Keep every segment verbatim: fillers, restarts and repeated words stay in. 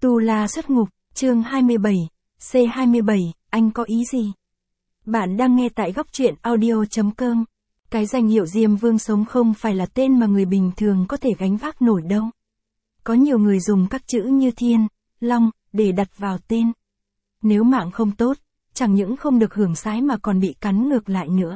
Tu La xuất ngục, chương hai mươi bảy, C hai mươi bảy, anh có ý gì? Bạn đang nghe tại góc truyện audio chấm com. Cái danh hiệu Diêm Vương sống không phải là tên mà người bình thường có thể gánh vác nổi đâu. Có nhiều người dùng các chữ như Thiên, Long, để đặt vào tên. Nếu mạng không tốt, chẳng những không được hưởng sái mà còn bị cắn ngược lại nữa.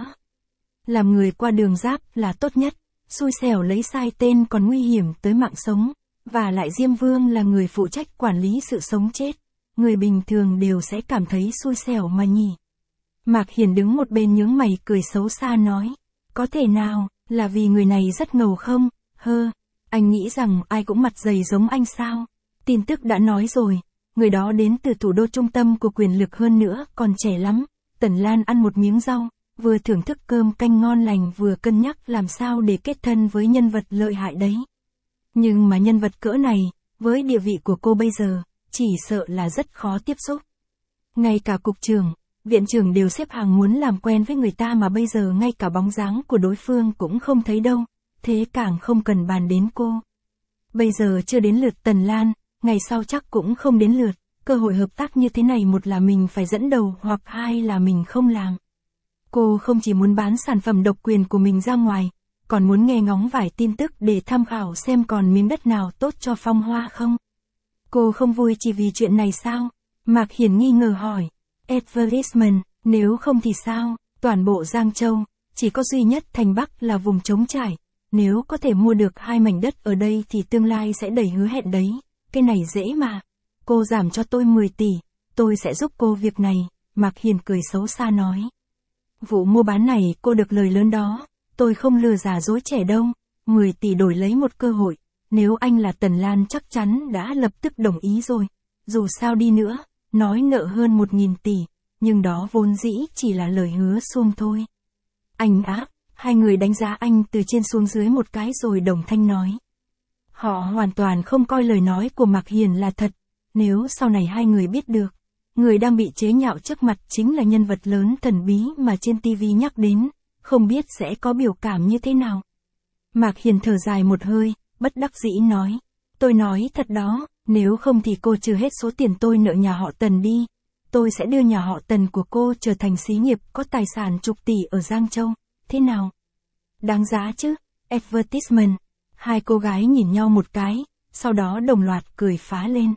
Làm người qua đường giáp là tốt nhất, xui xẻo lấy sai tên còn nguy hiểm tới mạng sống. Và lại Diêm Vương là người phụ trách quản lý sự sống chết. Người bình thường đều sẽ cảm thấy xui xẻo mà nhỉ. Mạc Hiền đứng một bên nhướng mày cười xấu xa nói. Có thể nào, là vì người này rất ngầu không? Hơ, anh nghĩ rằng ai cũng mặt dày giống anh sao? Tin tức đã nói rồi, người đó đến từ thủ đô trung tâm của quyền lực hơn nữa, còn trẻ lắm. Tần Lan ăn một miếng rau, vừa thưởng thức cơm canh ngon lành vừa cân nhắc làm sao để kết thân với nhân vật lợi hại đấy. Nhưng mà nhân vật cỡ này, với địa vị của cô bây giờ, chỉ sợ là rất khó tiếp xúc. Ngay cả cục trưởng, viện trưởng đều xếp hàng muốn làm quen với người ta mà bây giờ ngay cả bóng dáng của đối phương cũng không thấy đâu, thế càng không cần bàn đến cô. Bây giờ chưa đến lượt Tần Lan, ngày sau chắc cũng không đến lượt, cơ hội hợp tác như thế này một là mình phải dẫn đầu hoặc hai là mình không làm. Cô không chỉ muốn bán sản phẩm độc quyền của mình ra ngoài, còn muốn nghe ngóng vài tin tức để tham khảo xem còn miếng đất nào tốt cho Phong Hoa không. Cô không vui chỉ vì chuyện này sao? Mạc Hiển nghi ngờ hỏi. Advertisement, nếu không thì sao? Toàn bộ Giang Châu, chỉ có duy nhất thành Bắc là vùng trống trải. Nếu có thể mua được hai mảnh đất ở đây thì tương lai sẽ đầy hứa hẹn đấy. Cái này dễ mà. Cô giảm cho tôi mười tỷ, tôi sẽ giúp cô việc này. Mạc Hiển cười xấu xa nói. Vụ mua bán này cô được lời lớn đó. Tôi không lừa giả dối trẻ đâu, mười tỷ đổi lấy một cơ hội, nếu anh là Tần Lan chắc chắn đã lập tức đồng ý rồi. Dù sao đi nữa, nói nợ hơn một nghìn tỷ, nhưng đó vốn dĩ chỉ là lời hứa suông thôi. Anh á, hai người đánh giá anh từ trên xuống dưới một cái rồi đồng thanh nói. Họ hoàn toàn không coi lời nói của Mạc Hiền là thật, nếu sau này hai người biết được, người đang bị chế nhạo trước mặt chính là nhân vật lớn thần bí mà trên ti vi nhắc đến. Không biết sẽ có biểu cảm như thế nào. Mạc Hiền thở dài một hơi, bất đắc dĩ nói. Tôi nói thật đó, nếu không thì cô trừ hết số tiền tôi nợ nhà họ Tần đi. Tôi sẽ đưa nhà họ Tần của cô trở thành xí nghiệp có tài sản chục tỷ ở Giang Châu. Thế nào? Đáng giá chứ? Advertisement. Hai cô gái nhìn nhau một cái, sau đó đồng loạt cười phá lên.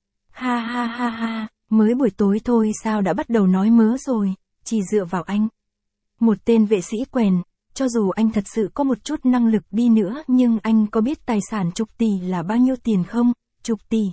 Ha ha ha ha, mới buổi tối thôi sao đã bắt đầu nói mớ rồi, chỉ dựa vào anh. Một tên vệ sĩ quèn, cho dù anh thật sự có một chút năng lực đi nữa nhưng anh có biết tài sản chục tỷ là bao nhiêu tiền không? Chục tỷ.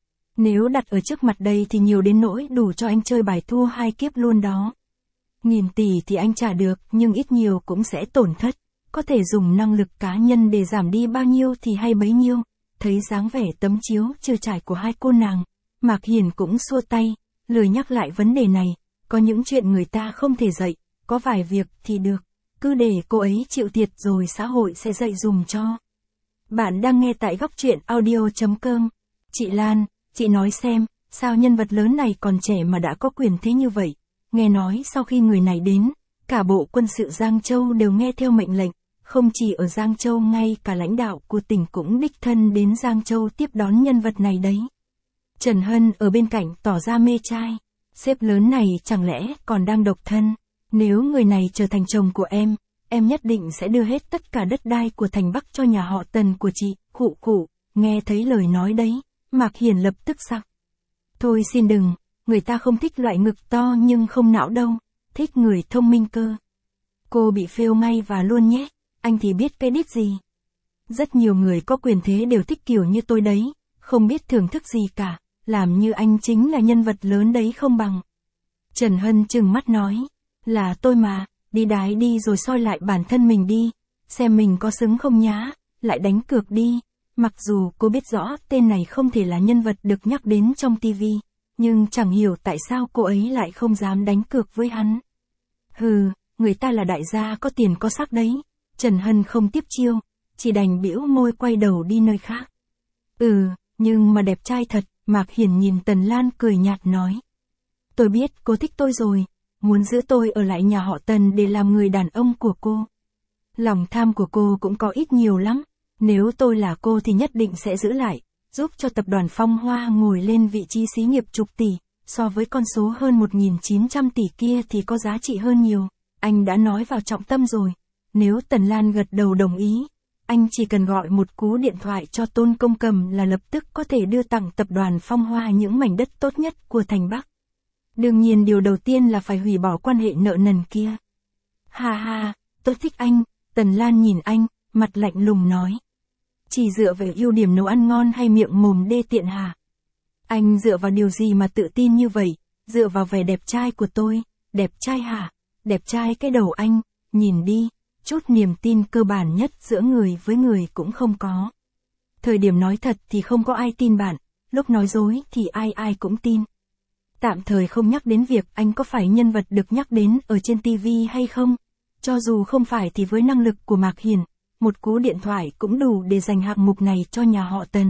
Nếu đặt ở trước mặt đây thì nhiều đến nỗi đủ cho anh chơi bài thua hai kiếp luôn đó. Nghìn tỷ thì anh trả được nhưng ít nhiều cũng sẽ tổn thất. Có thể dùng năng lực cá nhân để giảm đi bao nhiêu thì hay bấy nhiêu. Thấy dáng vẻ tấm chiếu chưa trải của hai cô nàng, Mạc Hiền cũng xua tay, lười nhắc lại vấn đề này. Có những chuyện người ta không thể dạy. Có vài việc thì được, cứ để cô ấy chịu thiệt rồi xã hội sẽ dạy dùm cho. Bạn đang nghe tại góc truyện audio chấm com. Chị Lan, chị nói xem, sao nhân vật lớn này còn trẻ mà đã có quyền thế như vậy? Nghe nói sau khi người này đến, cả bộ quân sự Giang Châu đều nghe theo mệnh lệnh, không chỉ ở Giang Châu ngay cả lãnh đạo của tỉnh cũng đích thân đến Giang Châu tiếp đón nhân vật này đấy. Trần Hân ở bên cạnh tỏ ra mê trai, sếp lớn này chẳng lẽ còn đang độc thân? Nếu người này trở thành chồng của em, em nhất định sẽ đưa hết tất cả đất đai của thành Bắc cho nhà họ Tần của chị. Khụ khụ, nghe thấy lời nói đấy, Mạc Hiền lập tức sặc. Thôi xin đừng, người ta không thích loại ngực to nhưng không não đâu, thích người thông minh cơ. Cô bị phêu ngay và luôn nhé, anh thì biết cái đít gì. Rất nhiều người có quyền thế đều thích kiểu như tôi đấy, không biết thưởng thức gì cả, làm như anh chính là nhân vật lớn đấy không bằng. Trần Hân trừng mắt nói. Là tôi mà, đi đái đi rồi soi lại bản thân mình đi, xem mình có xứng không nhá, lại đánh cược đi. Mặc dù cô biết rõ tên này không thể là nhân vật được nhắc đến trong ti vi, nhưng chẳng hiểu tại sao cô ấy lại không dám đánh cược với hắn. Hừ, người ta là đại gia có tiền có sắc đấy. Trần Hân không tiếp chiêu, chỉ đành bĩu môi quay đầu đi nơi khác. Ừ, nhưng mà đẹp trai thật, Mạc Hiển nhìn Tần Lan cười nhạt nói. Tôi biết cô thích tôi rồi. Muốn giữ tôi ở lại nhà họ Tần để làm người đàn ông của cô. Lòng tham của cô cũng có ít nhiều lắm, nếu tôi là cô thì nhất định sẽ giữ lại, giúp cho tập đoàn Phong Hoa ngồi lên vị trí xí nghiệp chục tỷ, so với con số hơn một nghìn chín trăm tỷ kia thì có giá trị hơn nhiều. Anh đã nói vào trọng tâm rồi. Nếu Tần Lan gật đầu đồng ý, anh chỉ cần gọi một cú điện thoại cho Tôn Công Cầm là lập tức có thể đưa tặng tập đoàn Phong Hoa những mảnh đất tốt nhất của thành Bắc. Đương nhiên điều đầu tiên là phải hủy bỏ quan hệ nợ nần kia. Ha ha, tôi thích anh, Tần Lan nhìn anh, mặt lạnh lùng nói. Chỉ dựa vào ưu điểm nấu ăn ngon hay miệng mồm đê tiện hả? Anh dựa vào điều gì mà tự tin như vậy? Dựa vào vẻ đẹp trai của tôi. Đẹp trai hả? Đẹp trai cái đầu anh, nhìn đi, chút niềm tin cơ bản nhất giữa người với người cũng không có. Thời điểm nói thật thì không có ai tin bạn, lúc nói dối thì ai ai cũng tin. Tạm thời không nhắc đến việc anh có phải nhân vật được nhắc đến ở trên ti vi hay không. Cho dù không phải thì với năng lực của Mạc Hiền, một cú điện thoại cũng đủ để dành hạng mục này cho nhà họ Tần.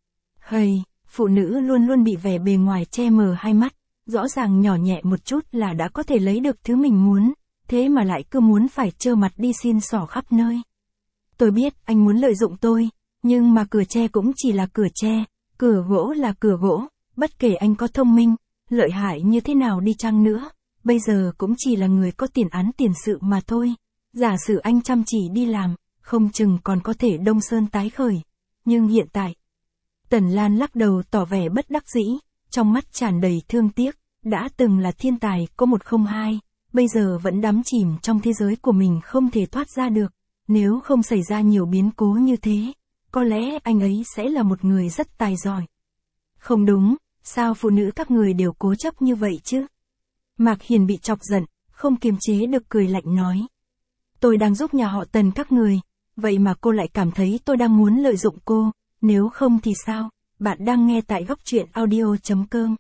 Hây, phụ nữ luôn luôn bị vẻ bề ngoài che mờ hai mắt, rõ ràng nhỏ nhẹ một chút là đã có thể lấy được thứ mình muốn, thế mà lại cứ muốn phải trơ mặt đi xin xỏ khắp nơi. Tôi biết anh muốn lợi dụng tôi, nhưng mà cửa tre cũng chỉ là cửa tre, cửa gỗ là cửa gỗ, bất kể anh có thông minh, lợi hại như thế nào đi chăng nữa, bây giờ cũng chỉ là người có tiền án tiền sự mà thôi. Giả sử anh chăm chỉ đi làm, không chừng còn có thể Đông Sơn tái khởi. Nhưng hiện tại, Tần Lan lắc đầu tỏ vẻ bất đắc dĩ, trong mắt tràn đầy thương tiếc, đã từng là thiên tài có một không hai, bây giờ vẫn đắm chìm trong thế giới của mình không thể thoát ra được. Nếu không xảy ra nhiều biến cố như thế, có lẽ anh ấy sẽ là một người rất tài giỏi. Không đúng, sao phụ nữ các người đều cố chấp như vậy chứ? Mạc Hiền bị chọc giận, không kiềm chế được cười lạnh nói. Tôi đang giúp nhà họ Tần các người, vậy mà cô lại cảm thấy tôi đang muốn lợi dụng cô, nếu không thì sao? Bạn đang nghe tại góc truyện audio chấm com.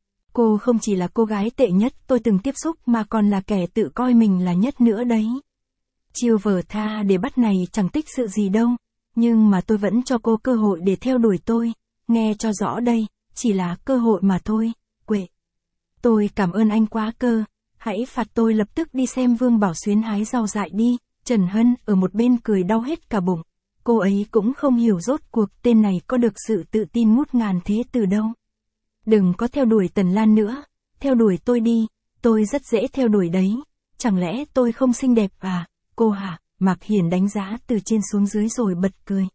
Cô không chỉ là cô gái tệ nhất tôi từng tiếp xúc mà còn là kẻ tự coi mình là nhất nữa đấy. Chiêu vờ tha để bắt này chẳng tích sự gì đâu, nhưng mà tôi vẫn cho cô cơ hội để theo đuổi tôi, nghe cho rõ đây, chỉ là cơ hội mà thôi, quệ. Tôi cảm ơn anh quá cơ, hãy phạt tôi lập tức đi xem Vương Bảo Xuyến hái rau dại đi. Trần Hân ở một bên cười đau hết cả bụng, cô ấy cũng không hiểu rốt cuộc tên này có được sự tự tin ngút ngàn thế từ đâu. Đừng có theo đuổi Tần Lan nữa, theo đuổi tôi đi, tôi rất dễ theo đuổi đấy, chẳng lẽ tôi không xinh đẹp à, cô hả? Mạc Hiền đánh giá từ trên xuống dưới rồi bật cười.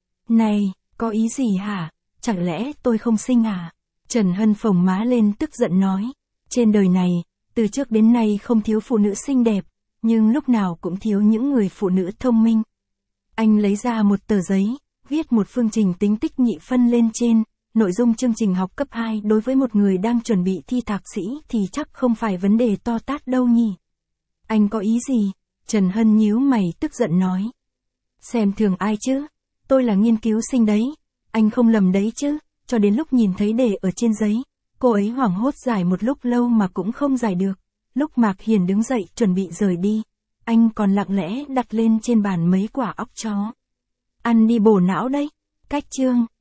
Này, có ý gì hả, chẳng lẽ tôi không xinh à? Trần Hân phồng má lên tức giận nói, trên đời này, từ trước đến nay không thiếu phụ nữ xinh đẹp, nhưng lúc nào cũng thiếu những người phụ nữ thông minh. Anh lấy ra một tờ giấy, viết một phương trình tính tích nhị phân lên trên, nội dung chương trình học cấp hai đối với một người đang chuẩn bị thi thạc sĩ thì chắc không phải vấn đề to tát đâu nhỉ. Anh có ý gì? Trần Hân nhíu mày tức giận nói. Xem thường ai chứ? Tôi là nghiên cứu sinh đấy, anh không lầm đấy chứ? Cho đến lúc nhìn thấy đề ở trên giấy, cô ấy hoảng hốt giải một lúc lâu mà cũng không giải được. Lúc Mạc Hiền đứng dậy chuẩn bị rời đi, anh còn lặng lẽ đặt lên trên bàn mấy quả óc chó. Ăn đi bổ não đấy. Cách chương